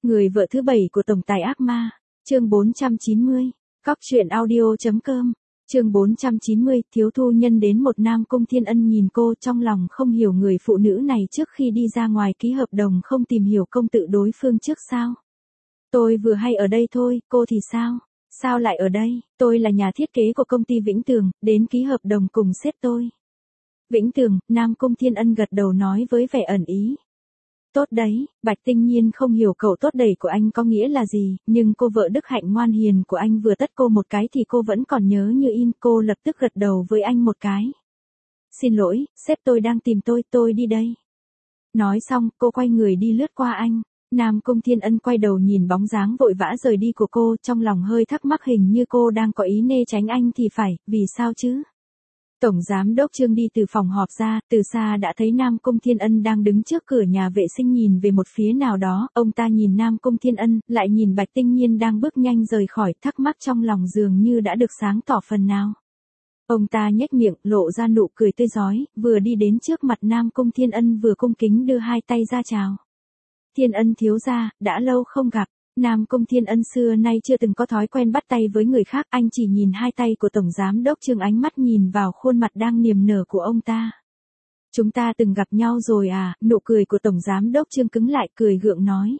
Người vợ thứ 7 của tổng tài ác ma, chương 490, Cóc truyện audio.com, chương 490, thiếu thu nhân đến một Nam Cung Thiên Ân nhìn cô trong lòng không hiểu người phụ nữ này trước khi đi ra ngoài ký hợp đồng không tìm hiểu công tự đối phương trước sao. Tôi vừa hay ở đây thôi, cô thì sao? Sao lại ở đây? Tôi là nhà thiết kế của công ty Vĩnh Tường, đến ký hợp đồng cùng sếp tôi. Vĩnh Tường, Nam Cung Thiên Ân gật đầu nói với vẻ ẩn ý. Tốt đấy, Bạch Tinh Nhiên không hiểu cậu tốt đẩy của anh có nghĩa là gì, nhưng cô vợ đức hạnh ngoan hiền của anh vừa tát cô một cái thì cô vẫn còn nhớ như in, cô lập tức gật đầu với anh một cái. Xin lỗi, sếp tôi đang tìm tôi đi đây. Nói xong, cô quay người đi lướt qua anh. Nam Cung Thiên Ân quay đầu nhìn bóng dáng vội vã rời đi của cô, trong lòng hơi thắc mắc, hình như cô đang có ý né tránh anh thì phải, vì sao chứ? Tổng giám đốc Trương đi từ phòng họp ra, từ xa đã thấy Nam Cung Thiên Ân đang đứng trước cửa nhà vệ sinh nhìn về một phía nào đó, ông ta nhìn Nam Cung Thiên Ân, lại nhìn Bạch Tinh Nhiên đang bước nhanh rời khỏi, thắc mắc trong lòng dường như đã được sáng tỏ phần nào. Ông ta nhếch miệng, lộ ra nụ cười tươi rói, vừa đi đến trước mặt Nam Cung Thiên Ân vừa cung kính đưa hai tay ra chào. Thiên Ân thiếu gia, đã lâu không gặp. Nam Cung Thiên Ân xưa nay chưa từng có thói quen bắt tay với người khác, anh chỉ nhìn hai tay của Tổng Giám Đốc Trương, ánh mắt nhìn vào khuôn mặt đang niềm nở của ông ta. Chúng ta từng gặp nhau rồi à? Nụ cười của Tổng Giám Đốc Trương cứng lại, cười gượng nói.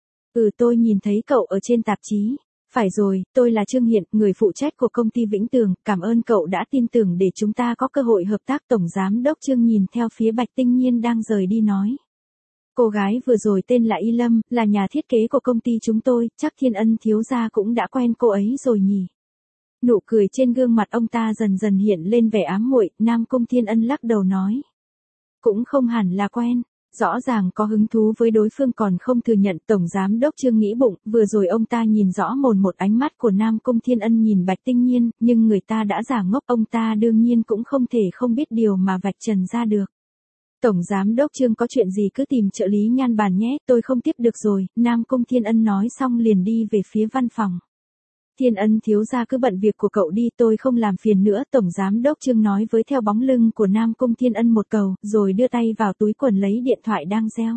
Tôi nhìn thấy cậu ở trên tạp chí. Phải rồi, tôi là Trương Hiện, người phụ trách của công ty Vĩnh Tường, cảm ơn cậu đã tin tưởng để chúng ta có cơ hội hợp tác. Tổng Giám Đốc Trương nhìn theo phía Bạch Tinh Nhiên đang rời đi nói. Cô gái vừa rồi tên là Y Lâm, là nhà thiết kế của công ty chúng tôi, chắc Thiên Ân thiếu gia cũng đã quen cô ấy rồi nhỉ. Nụ cười trên gương mặt ông ta dần dần hiện lên vẻ ám muội, Nam Cung Thiên Ân lắc đầu nói. Cũng không hẳn là quen, rõ ràng có hứng thú với đối phương còn không thừa nhận. Tổng Giám Đốc Trương nghĩ bụng, vừa rồi ông ta nhìn rõ mồn một ánh mắt của Nam Cung Thiên Ân nhìn Bạch Tinh Nhiên, nhưng người ta đã giả ngốc, ông ta đương nhiên cũng không thể không biết điều mà vạch trần ra được. Tổng Giám Đốc Trương có chuyện gì cứ tìm trợ lý Nhan bàn nhé, tôi không tiếp được rồi. Nam Cung Thiên Ân nói xong liền đi về phía văn phòng. Thiên Ân thiếu gia cứ bận việc của cậu đi, tôi không làm phiền nữa. Tổng Giám Đốc Trương nói với theo bóng lưng của Nam Cung Thiên Ân một câu, rồi đưa tay vào túi quần lấy điện thoại đang reo.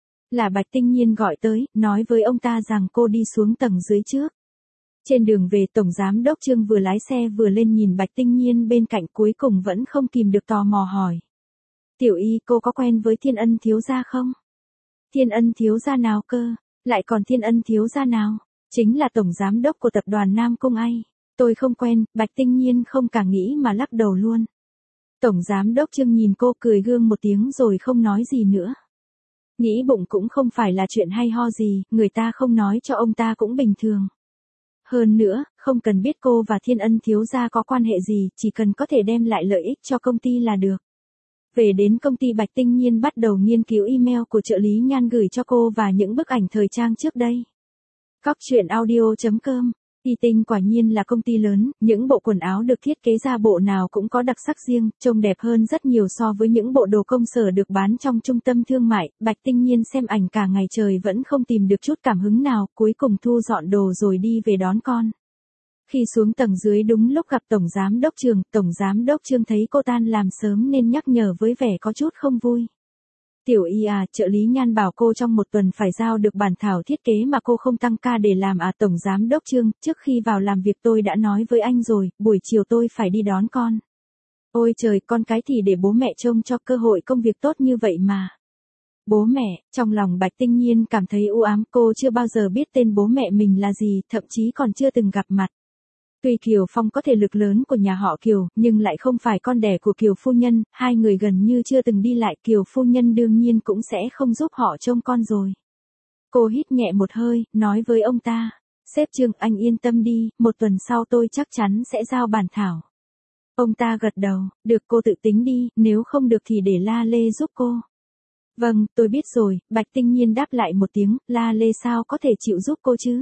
Là Bạch Tinh Nhiên gọi tới, nói với ông ta rằng cô đi xuống tầng dưới trước. Trên đường về, Tổng Giám Đốc Trương vừa lái xe vừa lên nhìn Bạch Tinh Nhiên bên cạnh, cuối cùng vẫn không kìm được tò mò hỏi. Tiểu Y, cô có quen với Thiên Ân thiếu gia không? Thiên Ân thiếu gia nào cơ? Lại còn Thiên Ân thiếu gia nào? Chính là tổng giám đốc của tập đoàn Nam Cung ai. Tôi không quen. Bạch Tinh Nhiên không cả nghĩ mà lắc đầu luôn. Tổng giám đốc Trương nhìn cô cười gương một tiếng rồi không nói gì nữa. Nghĩ bụng cũng không phải là chuyện hay ho gì, người ta không nói cho ông ta cũng bình thường. Hơn nữa, không cần biết cô và Thiên Ân thiếu gia có quan hệ gì, chỉ cần có thể đem lại lợi ích cho công ty là được. Về đến công ty, Bạch Tinh Nhiên bắt đầu nghiên cứu email của trợ lý Nhan gửi cho cô và những bức ảnh thời trang trước đây. Cóc truyện audio.com, Y Tinh quả nhiên là công ty lớn, những bộ quần áo được thiết kế ra bộ nào cũng có đặc sắc riêng, trông đẹp hơn rất nhiều so với những bộ đồ công sở được bán trong trung tâm thương mại. Bạch Tinh Nhiên xem ảnh cả ngày trời vẫn không tìm được chút cảm hứng nào, cuối cùng thu dọn đồ rồi đi về đón con. Khi xuống tầng dưới đúng lúc gặp Tổng Giám Đốc Trương, Tổng Giám Đốc Trương thấy cô tan làm sớm nên nhắc nhở với vẻ có chút không vui. Tiểu Y à, trợ lý Nhan bảo cô trong một tuần phải giao được bản thảo thiết kế mà cô không tăng ca để làm à? Tổng Giám Đốc Trương, trước khi vào làm việc tôi đã nói với anh rồi, buổi chiều tôi phải đi đón con. Ôi trời, con cái thì để bố mẹ trông cho, cơ hội công việc tốt như vậy mà. Bố mẹ, trong lòng Bạch Tinh Nhiên cảm thấy u ám, cô chưa bao giờ biết tên bố mẹ mình là gì, thậm chí còn chưa từng gặp mặt. Tuy Kiều Phong có thể lực lớn của nhà họ Kiều, nhưng lại không phải con đẻ của Kiều phu nhân, hai người gần như chưa từng đi lại, Kiều phu nhân đương nhiên cũng sẽ không giúp họ trông con rồi. Cô hít nhẹ một hơi, nói với ông ta, sếp Trương, anh yên tâm đi, một tuần sau tôi chắc chắn sẽ giao bản thảo. Ông ta gật đầu, được, cô tự tính đi, nếu không được thì để La Lê giúp cô. Vâng, tôi biết rồi. Bạch Tinh Nhiên đáp lại một tiếng, La Lê sao có thể chịu giúp cô chứ?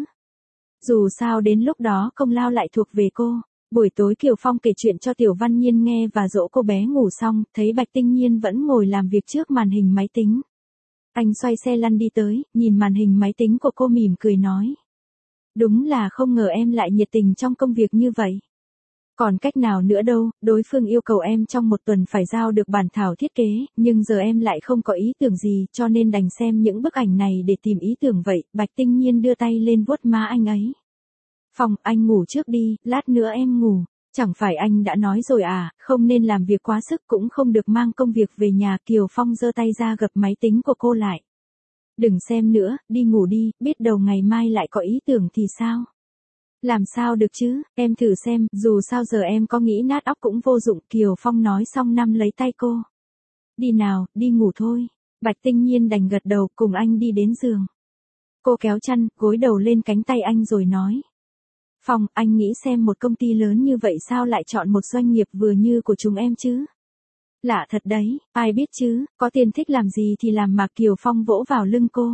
Dù sao đến lúc đó công lao lại thuộc về cô. Buổi tối Kiều Phong kể chuyện cho Tiểu Văn Nhiên nghe và dỗ cô bé ngủ xong, thấy Bạch Tinh Nhiên vẫn ngồi làm việc trước màn hình máy tính. Anh xoay xe lăn đi tới, nhìn màn hình máy tính của cô mỉm cười nói. Đúng là không ngờ em lại nhiệt tình trong công việc như vậy. Còn cách nào nữa đâu, đối phương yêu cầu em trong một tuần phải giao được bản thảo thiết kế, nhưng giờ em lại không có ý tưởng gì, cho nên đành xem những bức ảnh này để tìm ý tưởng vậy. Bạch Tinh Nhiên đưa tay lên vuốt má anh ấy. Phong, anh ngủ trước đi, lát nữa em ngủ. Chẳng phải anh đã nói rồi à, không nên làm việc quá sức, cũng không được mang công việc về nhà. Kiều Phong giơ tay ra gập máy tính của cô lại. Đừng xem nữa, đi ngủ đi, biết đâu ngày mai lại có ý tưởng thì sao? Làm sao được chứ, em thử xem, dù sao giờ em có nghĩ nát óc cũng vô dụng. Kiều Phong nói xong nắm lấy tay cô. Đi nào, đi ngủ thôi. Bạch Tinh Nhiên đành gật đầu, cùng anh đi đến giường. Cô kéo chăn, gối đầu lên cánh tay anh rồi nói. Phong, anh nghĩ xem, một công ty lớn như vậy sao lại chọn một doanh nghiệp vừa như của chúng em chứ? Lạ thật đấy, ai biết chứ, có tiền thích làm gì thì làm mà. Kiều Phong vỗ vào lưng cô.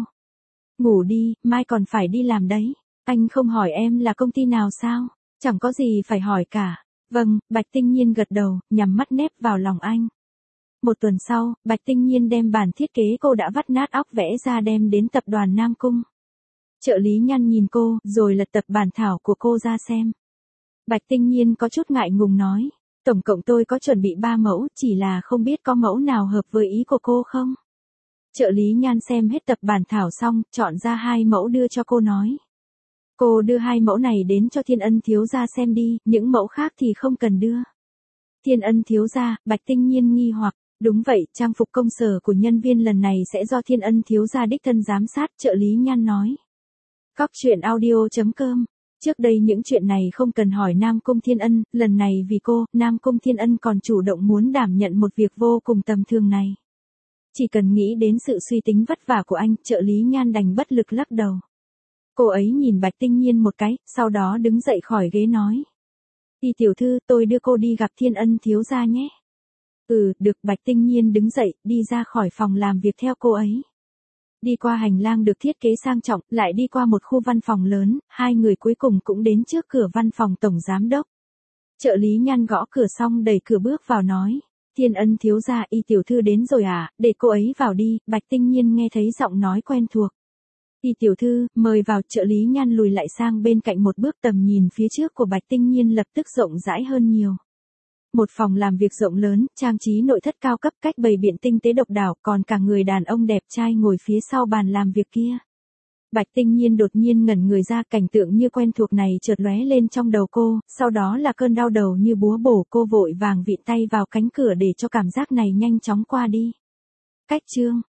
Ngủ đi, mai còn phải đi làm đấy. Anh không hỏi em là công ty nào sao? Chẳng có gì phải hỏi cả. Vâng, Bạch Tinh Nhiên gật đầu, nhắm mắt nép vào lòng anh. Một tuần sau, Bạch Tinh Nhiên đem bản thiết kế cô đã vắt nát óc vẽ ra đem đến tập đoàn Nam Cung. Trợ lý Nhan nhìn cô, rồi lật tập bản thảo của cô ra xem. Bạch Tinh Nhiên có chút ngại ngùng nói. Tổng cộng tôi có chuẩn bị 3 mẫu, chỉ là không biết có mẫu nào hợp với ý của cô không? Trợ lý Nhan xem hết tập bản thảo xong, chọn ra 2 mẫu đưa cho cô nói. Cô đưa 2 mẫu này đến cho Thiên Ân thiếu gia xem đi, những mẫu khác thì không cần đưa. Thiên Ân thiếu gia, Bạch Tinh Nhiên nghi hoặc. Đúng vậy, trang phục công sở của nhân viên lần này sẽ do Thiên Ân thiếu gia đích thân giám sát, trợ lý Nhan nói. Cóc truyện audio.com. Trước đây những chuyện này không cần hỏi Nam Cung Thiên Ân, lần này vì cô, Nam Cung Thiên Ân còn chủ động muốn đảm nhận một việc vô cùng tầm thường này. Chỉ cần nghĩ đến sự suy tính vất vả của anh, trợ lý Nhan đành bất lực lắc đầu. Cô ấy nhìn Bạch Tinh Nhiên một cái, sau đó đứng dậy khỏi ghế nói. Đi tiểu thư, tôi đưa cô đi gặp Thiên Ân thiếu gia nhé. Được. Bạch Tinh Nhiên đứng dậy, đi ra khỏi phòng làm việc theo cô ấy. Đi qua hành lang được thiết kế sang trọng, lại đi qua một khu văn phòng lớn, 2 người cuối cùng cũng đến trước cửa văn phòng tổng giám đốc. Trợ lý Nhan gõ cửa xong đẩy cửa bước vào nói. Thiên Ân thiếu gia, Y tiểu thư đến rồi à, để cô ấy vào đi. Bạch Tinh Nhiên nghe thấy giọng nói quen thuộc. Y tiểu thư, mời vào. Trợ lý Nhan lùi lại sang bên cạnh một bước, tầm nhìn phía trước của Bạch Tinh Nhiên lập tức rộng rãi hơn nhiều. Một phòng làm việc rộng lớn, trang trí nội thất cao cấp, cách bày biện tinh tế độc đáo, còn cả người đàn ông đẹp trai ngồi phía sau bàn làm việc kia. Bạch Tinh Nhiên đột nhiên ngẩn người ra, cảnh tượng như quen thuộc này chợt lóe lên trong đầu cô, sau đó là cơn đau đầu như búa bổ. Cô vội vàng vịn tay vào cánh cửa để cho cảm giác này nhanh chóng qua đi. Cách chương